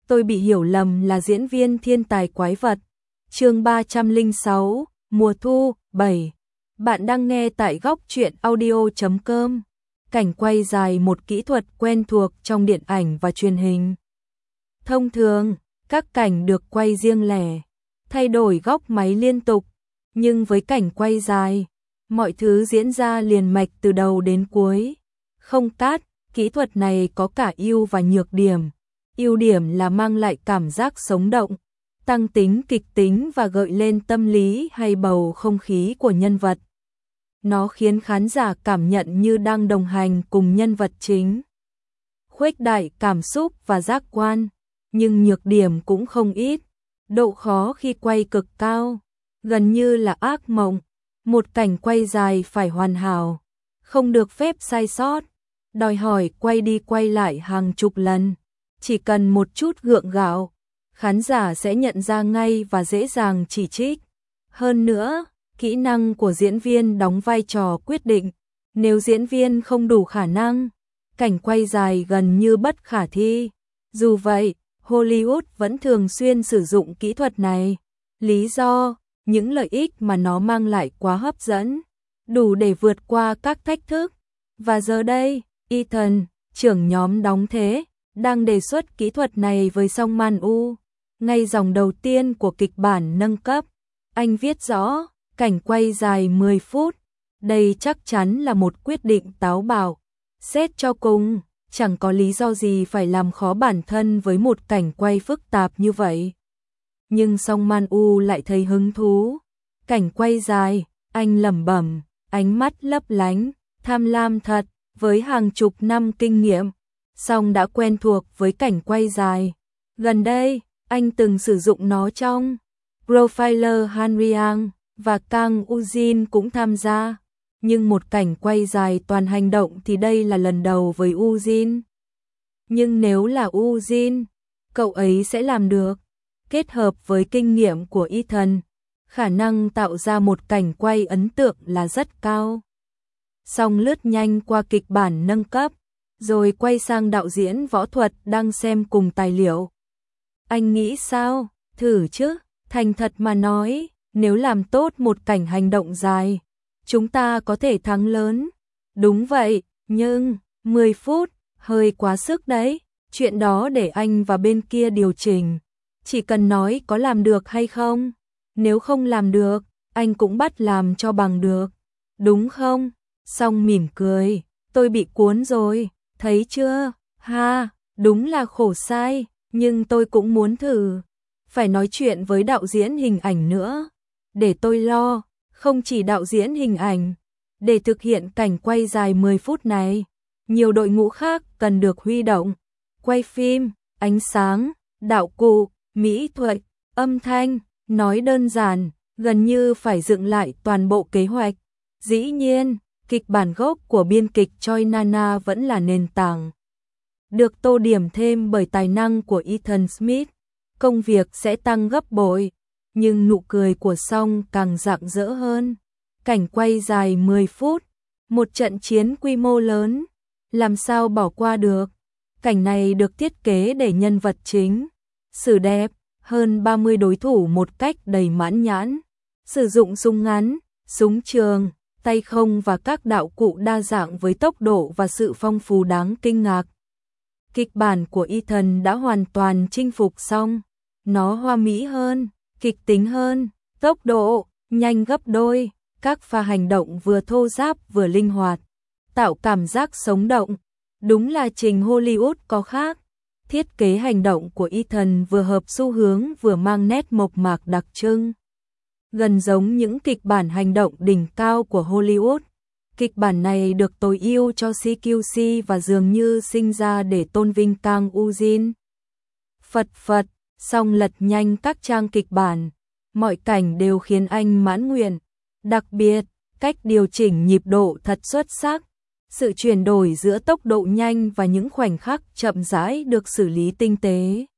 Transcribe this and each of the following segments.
tôi bị hiểu lầm là diễn viên thiên tài quái vật. Chương 306, mùa thu, 7. Bạn đang nghe tại góc truyện audio.com. Cảnh quay dài một kỹ thuật quen thuộc trong điện ảnh và truyền hình. Thông thường, các cảnh được quay riêng lẻ, thay đổi góc máy liên tục, nhưng với cảnh quay dài, mọi thứ diễn ra liền mạch từ đầu đến cuối. Không cắt, kỹ thuật này có cả ưu và nhược điểm. Ưu điểm là mang lại cảm giác sống động, tăng tính kịch tính và gợi lên tâm lý hay bầu không khí của nhân vật. Nó khiến khán giả cảm nhận như đang đồng hành cùng nhân vật chính, khuếch đại cảm xúc và giác quan, nhưng nhược điểm cũng không ít. Độ khó khi quay cực cao, gần như là ác mộng. Một cảnh quay dài phải hoàn hảo, không được phép sai sót, đòi hỏi quay đi quay lại hàng chục lần. Chỉ cần một chút gượng gạo, khán giả sẽ nhận ra ngay và dễ dàng chỉ trích. Hơn nữa, kỹ năng của diễn viên đóng vai trò quyết định. Nếu diễn viên không đủ khả năng, cảnh quay dài gần như bất khả thi. Dù vậy, Hollywood vẫn thường xuyên sử dụng kỹ thuật này. Lý do, những lợi ích mà nó mang lại quá hấp dẫn, đủ để vượt qua các thách thức. Và giờ đây, Ethan, trưởng nhóm đóng thế, đang đề xuất kỹ thuật này với Song Man-u. Ngay dòng đầu tiên của kịch bản nâng cấp, anh viết rõ, cảnh quay dài 10 phút. Đây chắc chắn là một quyết định táo bạo. Xét cho cùng, chẳng có lý do gì phải làm khó bản thân với một cảnh quay phức tạp như vậy. Nhưng Song Man-u lại thấy hứng thú. Cảnh quay dài, anh lẩm bẩm, ánh mắt lấp lánh, tham lam thật. Với hàng chục năm kinh nghiệm, Song đã quen thuộc với cảnh quay dài. Gần đây, anh từng sử dụng nó trong Profiler Henry Ang và Kang Ujin cũng tham gia. Nhưng một cảnh quay dài toàn hành động thì đây là lần đầu với Ujin. Nhưng nếu là Ujin, cậu ấy sẽ làm được. Kết hợp với kinh nghiệm của Ethan, khả năng tạo ra một cảnh quay ấn tượng là rất cao. Song lướt nhanh qua kịch bản nâng cấp, rồi quay sang đạo diễn võ thuật đang xem cùng tài liệu. Anh nghĩ sao? Thử chứ, thành thật mà nói, nếu làm tốt một cảnh hành động dài, chúng ta có thể thắng lớn. Đúng vậy, nhưng 10 phút, hơi quá sức đấy. Chuyện đó để anh và bên kia điều chỉnh. Chỉ cần nói có làm được hay không. Nếu không làm được, anh cũng bắt làm cho bằng được. Đúng không? Song mỉm cười, tôi bị cuốn rồi, thấy chưa? Ha, đúng là khổ sai, nhưng tôi cũng muốn thử. Phải nói chuyện với đạo diễn hình ảnh nữa. Để tôi lo, không chỉ đạo diễn hình ảnh. Để thực hiện cảnh quay dài 10 phút này, nhiều đội ngũ khác cần được huy động. Quay phim, ánh sáng, đạo cụ, mỹ thuật, âm thanh, nói đơn giản, gần như phải dựng lại toàn bộ kế hoạch. Dĩ nhiên, kịch bản gốc của biên kịch Choi Nana vẫn là nền tảng. Được tô điểm thêm bởi tài năng của Ethan Smith, công việc sẽ tăng gấp bội, nhưng nụ cười của Song càng rạng rỡ hơn. Cảnh quay dài 10 phút, một trận chiến quy mô lớn, làm sao bỏ qua được. Cảnh này được thiết kế để nhân vật chính xử đẹp hơn 30 đối thủ một cách đầy mãn nhãn, sử dụng súng ngắn, súng trường, tay không và các đạo cụ đa dạng với tốc độ và sự phong phú đáng kinh ngạc. Kịch bản của Ethan đã hoàn toàn chinh phục Song. Nó hoa mỹ hơn, kịch tính hơn, tốc độ nhanh gấp đôi, các pha hành động vừa thô ráp vừa linh hoạt, tạo cảm giác sống động. Đúng là trình Hollywood có khác. Thiết kế hành động của Ethan vừa hợp xu hướng vừa mang nét mộc mạc đặc trưng, gần giống những kịch bản hành động đỉnh cao của Hollywood. Kịch bản này được tối ưu cho CQC và dường như sinh ra để tôn vinh Kang Ujin. Phật phật, Song lật nhanh các trang kịch bản, mọi cảnh đều khiến anh mãn nguyện. Đặc biệt, cách điều chỉnh nhịp độ thật xuất sắc. Sự chuyển đổi giữa tốc độ nhanh và những khoảnh khắc chậm rãi được xử lý tinh tế.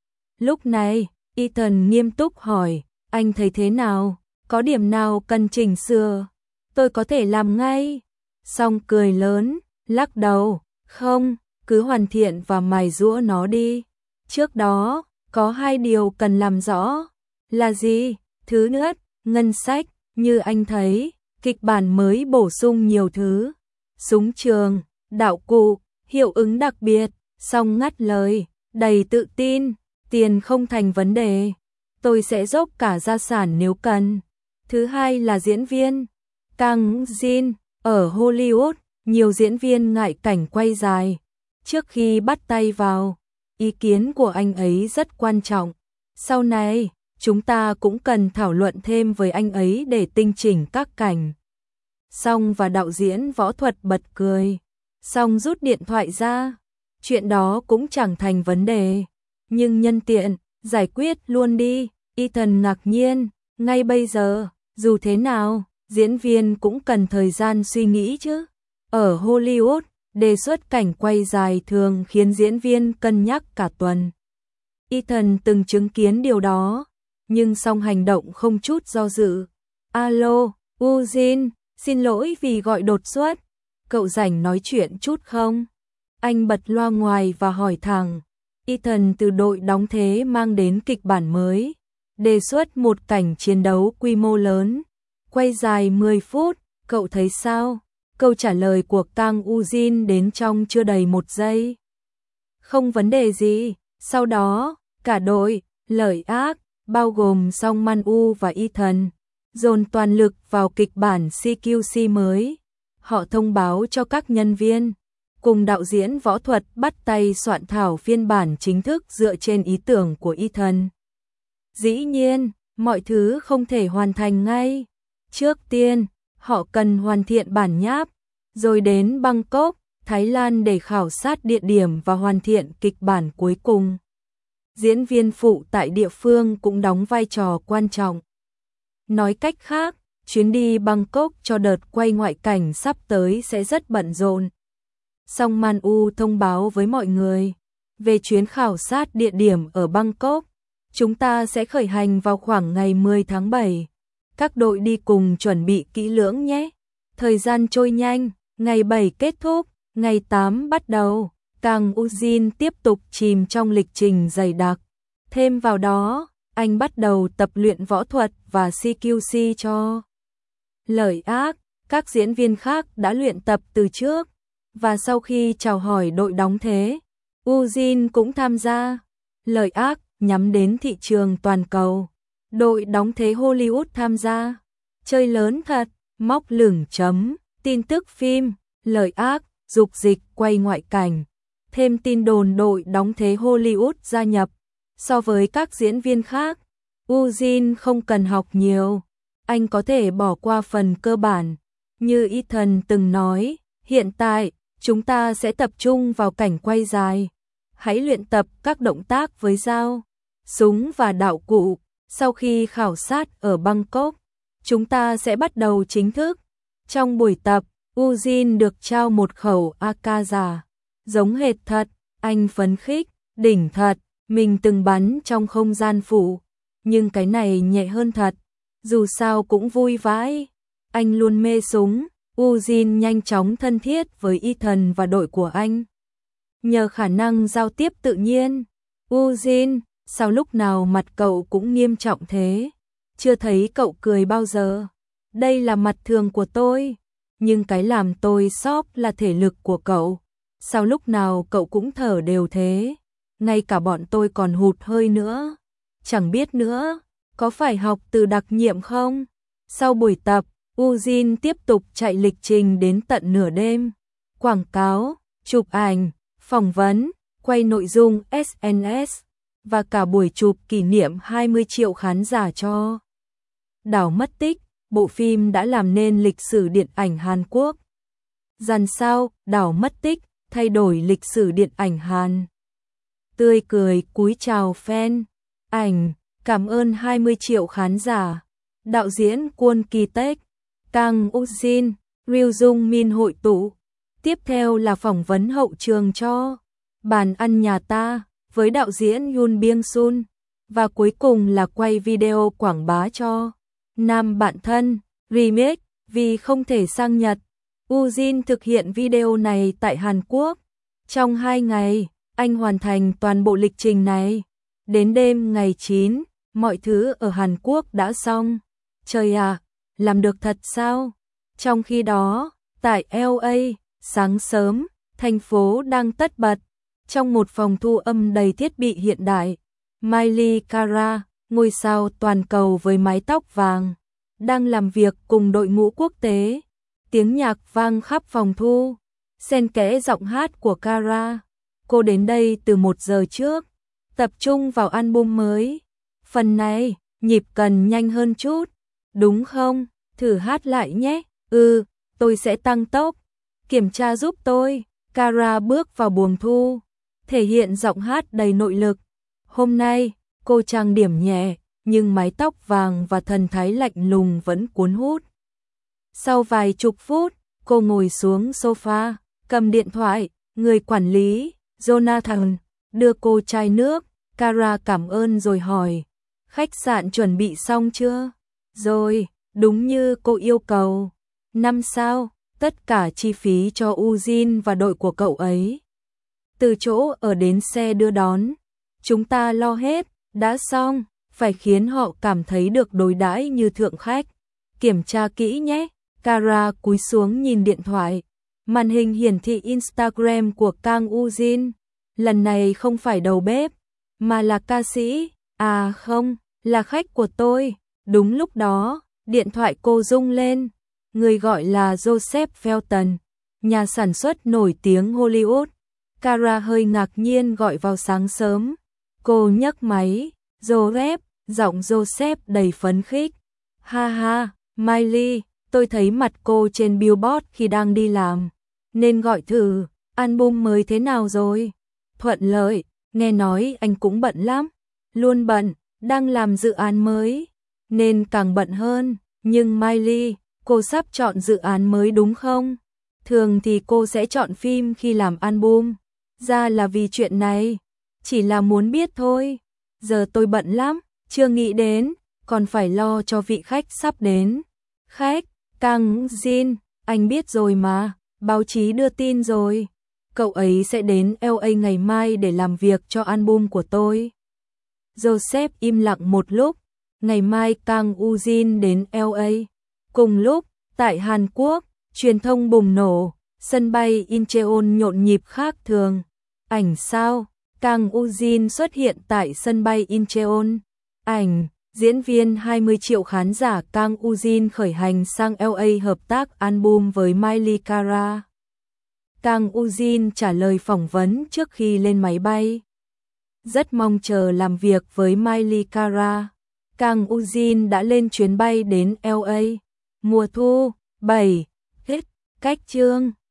Lúc này, Ethan nghiêm túc hỏi, anh thấy thế nào? Có điểm nào cần chỉnh sửa? Tôi có thể làm ngay. Song cười lớn, lắc đầu, không, cứ hoàn thiện và mài giũa nó đi. Trước đó, có 2 điều cần làm rõ. Là gì? Thứ nhất, ngân sách, như anh thấy, kịch bản mới bổ sung nhiều thứ. Súng trường, đạo cụ, hiệu ứng đặc biệt, song ngắt lời, đầy tự tin, tiền không thành vấn đề. Tôi sẽ dốc cả gia sản nếu cần. Thứ hai là diễn viên. Kang Jin, ở Hollywood, nhiều diễn viên ngại cảnh quay dài. Trước khi bắt tay vào, ý kiến của anh ấy rất quan trọng. Sau này, chúng ta cũng cần thảo luận thêm với anh ấy để tinh chỉnh các cảnh. Song và đạo diễn võ thuật bật cười. Song rút điện thoại ra. Chuyện đó cũng chẳng thành vấn đề. Nhưng nhân tiện, giải quyết luôn đi. Ethan ngạc nhiên. Ngay bây giờ, dù thế nào, diễn viên cũng cần thời gian suy nghĩ chứ. Ở Hollywood, đề xuất cảnh quay dài thường khiến diễn viên cân nhắc cả tuần. Ethan từng chứng kiến điều đó, nhưng song hành động không chút do dự. Alo, Eugene, xin lỗi vì gọi đột xuất. Cậu rảnh nói chuyện chút không? Anh bật loa ngoài và hỏi thẳng. Ethan từ đội đóng thế mang đến kịch bản mới, đề xuất một cảnh chiến đấu quy mô lớn, quay dài 10 phút, cậu thấy sao? Câu trả lời của Kang Eugene đến trong chưa đầy 1 giây. Không vấn đề gì. Sau đó, cả đội, lợi ác, bao gồm Song Man-woo và Ethan, dồn toàn lực vào kịch bản CQC mới. Họ thông báo cho các nhân viên, cùng đạo diễn võ thuật bắt tay soạn thảo phiên bản chính thức dựa trên ý tưởng của Ethan. Dĩ nhiên, mọi thứ không thể hoàn thành ngay. Trước tiên, họ cần hoàn thiện bản nháp, rồi đến Bangkok, Thái Lan để khảo sát địa điểm và hoàn thiện kịch bản cuối cùng. Diễn viên phụ tại địa phương cũng đóng vai trò quan trọng. Nói cách khác, chuyến đi Bangkok cho đợt quay ngoại cảnh sắp tới sẽ rất bận rộn. Song Man-woo thông báo với mọi người về chuyến khảo sát địa điểm ở Bangkok. Chúng ta sẽ khởi hành vào khoảng ngày 10 tháng 7. Các đội đi cùng chuẩn bị kỹ lưỡng nhé. Thời gian trôi nhanh, ngày 7 kết thúc, ngày 8 bắt đầu. Kang Eugene tiếp tục chìm trong lịch trình dày đặc. Thêm vào đó, anh bắt đầu tập luyện võ thuật và CQC cho lợi ác. Các diễn viên khác đã luyện tập từ trước. Và sau khi chào hỏi đội đóng thế, Eugene cũng tham gia. Lợi ác nhắm đến thị trường toàn cầu. Đội đóng thế Hollywood tham gia. Chơi lớn thật, móc lửng chấm, tin tức phim, lợi ác, dục dịch quay ngoại cảnh. Thêm tin đồn đội đóng thế Hollywood gia nhập. So với các diễn viên khác, Eugene không cần học nhiều. Anh có thể bỏ qua phần cơ bản. Như Ethan từng nói, hiện tại, chúng ta sẽ tập trung vào cảnh quay dài. Hãy luyện tập các động tác với dao, súng và đạo cụ. Sau khi khảo sát ở Bangkok, chúng ta sẽ bắt đầu chính thức. Trong buổi tập, Eugene được trao một khẩu AK giả. Giống hệt thật, anh phấn khích, đỉnh thật, mình từng bắn trong không gian phụ. Nhưng cái này nhẹ hơn thật, dù sao cũng vui vãi. Anh luôn mê súng. Eugene nhanh chóng thân thiết với Ethan và đội của anh. Nhờ khả năng giao tiếp tự nhiên. Eugene, sao lúc nào mặt cậu cũng nghiêm trọng thế? Chưa thấy cậu cười bao giờ. Đây là mặt thường của tôi. Nhưng cái làm tôi sốc là thể lực của cậu. Sao lúc nào cậu cũng thở đều thế? Ngay cả bọn tôi còn hụt hơi nữa. Chẳng biết nữa, có phải học từ đặc nhiệm không? Sau buổi tập, Eugene tiếp tục chạy lịch trình đến tận nửa đêm. Quảng cáo, chụp ảnh, phỏng vấn, quay nội dung SNS và cả buổi chụp kỷ niệm 20 triệu khán giả cho Đảo Mất Tích, bộ phim đã làm nên lịch sử điện ảnh Hàn Quốc. Dàn sao, Đảo Mất Tích, thay đổi lịch sử điện ảnh Hàn. Tươi cười cúi chào fan. Ảnh, cảm ơn 20 triệu khán giả. Đạo diễn Kwon Ki-taek, Kang Eugene, Ryu Jung Min hội tụ. Tiếp theo là phỏng vấn hậu trường cho Bàn ăn nhà ta với đạo diễn Yoon Byung Sun. Và cuối cùng là quay video quảng bá cho Nam Bạn Thân, remake, vì không thể sang Nhật. Eugene thực hiện video này tại Hàn Quốc. Trong 2 ngày, Anh hoàn thành toàn bộ lịch trình này. Đến đêm ngày 9, mọi thứ ở Hàn Quốc đã xong. Trời ạ, làm được thật sao? Trong khi đó, tại LA, sáng sớm, thành phố đang tất bật. Trong một phòng thu âm đầy thiết bị hiện đại, Miley Cara, ngôi sao toàn cầu với mái tóc vàng, đang làm việc cùng đội ngũ quốc tế. Tiếng nhạc vang khắp phòng thu, xen kẽ giọng hát của Cara. Cô đến đây từ 1 giờ trước, tập trung vào album mới. Phần này, nhịp cần nhanh hơn chút, đúng không? Thử hát lại nhé. Tôi sẽ tăng tốc. Kiểm tra giúp tôi. Cara bước vào buồng thu, thể hiện giọng hát đầy nội lực. Hôm nay, cô trang điểm nhẹ, nhưng mái tóc vàng và thần thái lạnh lùng vẫn cuốn hút. Sau vài chục phút, cô ngồi xuống sofa, cầm điện thoại, người quản lý, Jonathan, đưa cô chai nước. Cara cảm ơn rồi hỏi, khách sạn chuẩn bị xong chưa? Rồi, đúng như cô yêu cầu. 5 sao, tất cả chi phí cho Ujin và đội của cậu ấy. Từ chỗ ở đến xe đưa đón, chúng ta lo hết, đã xong, phải khiến họ cảm thấy được đối đãi như thượng khách. Kiểm tra kỹ nhé. Cara cúi xuống nhìn điện thoại. Màn hình hiển thị Instagram của Kang Ujin. Lần này không phải đầu bếp, mà là ca sĩ. À không, là khách của tôi. Đúng lúc đó, điện thoại cô rung lên. Người gọi là Joseph Felton, nhà sản xuất nổi tiếng Hollywood. Cara hơi ngạc nhiên gọi vào sáng sớm. Cô nhấc máy. Joseph, giọng Joseph đầy phấn khích. Ha ha, Miley, tôi thấy mặt cô trên billboard khi đang đi làm, nên gọi thử. Album mới thế nào rồi? Thuận lợi, nghe nói anh cũng bận lắm. Luôn bận, đang làm dự án mới, nên càng bận hơn. Nhưng Miley, cô sắp chọn dự án mới đúng không? Thường thì cô sẽ chọn phim khi làm album. Ra là vì chuyện này, chỉ là muốn biết thôi. Giờ tôi bận lắm, chưa nghĩ đến, còn phải lo cho vị khách sắp đến. Khách, Kang Jin, anh biết rồi mà, báo chí đưa tin rồi. Cậu ấy sẽ đến LA ngày mai để làm việc cho album của tôi. Joseph im lặng một lúc. Ngày mai Kang Ujin đến LA. Cùng lúc, tại Hàn Quốc, truyền thông bùng nổ, sân bay Incheon nhộn nhịp khác thường. Ảnh sao? Kang Ujin xuất hiện tại sân bay Incheon. Ảnh, diễn viên 20 triệu khán giả Kang Ujin khởi hành sang LA hợp tác album với Miley Cara. Kang Ujin trả lời phỏng vấn trước khi lên máy bay. Rất mong chờ làm việc với Miley Cara. Kang Ujin đã lên chuyến bay đến LA. Mùa thu 7. Hết. Cách chương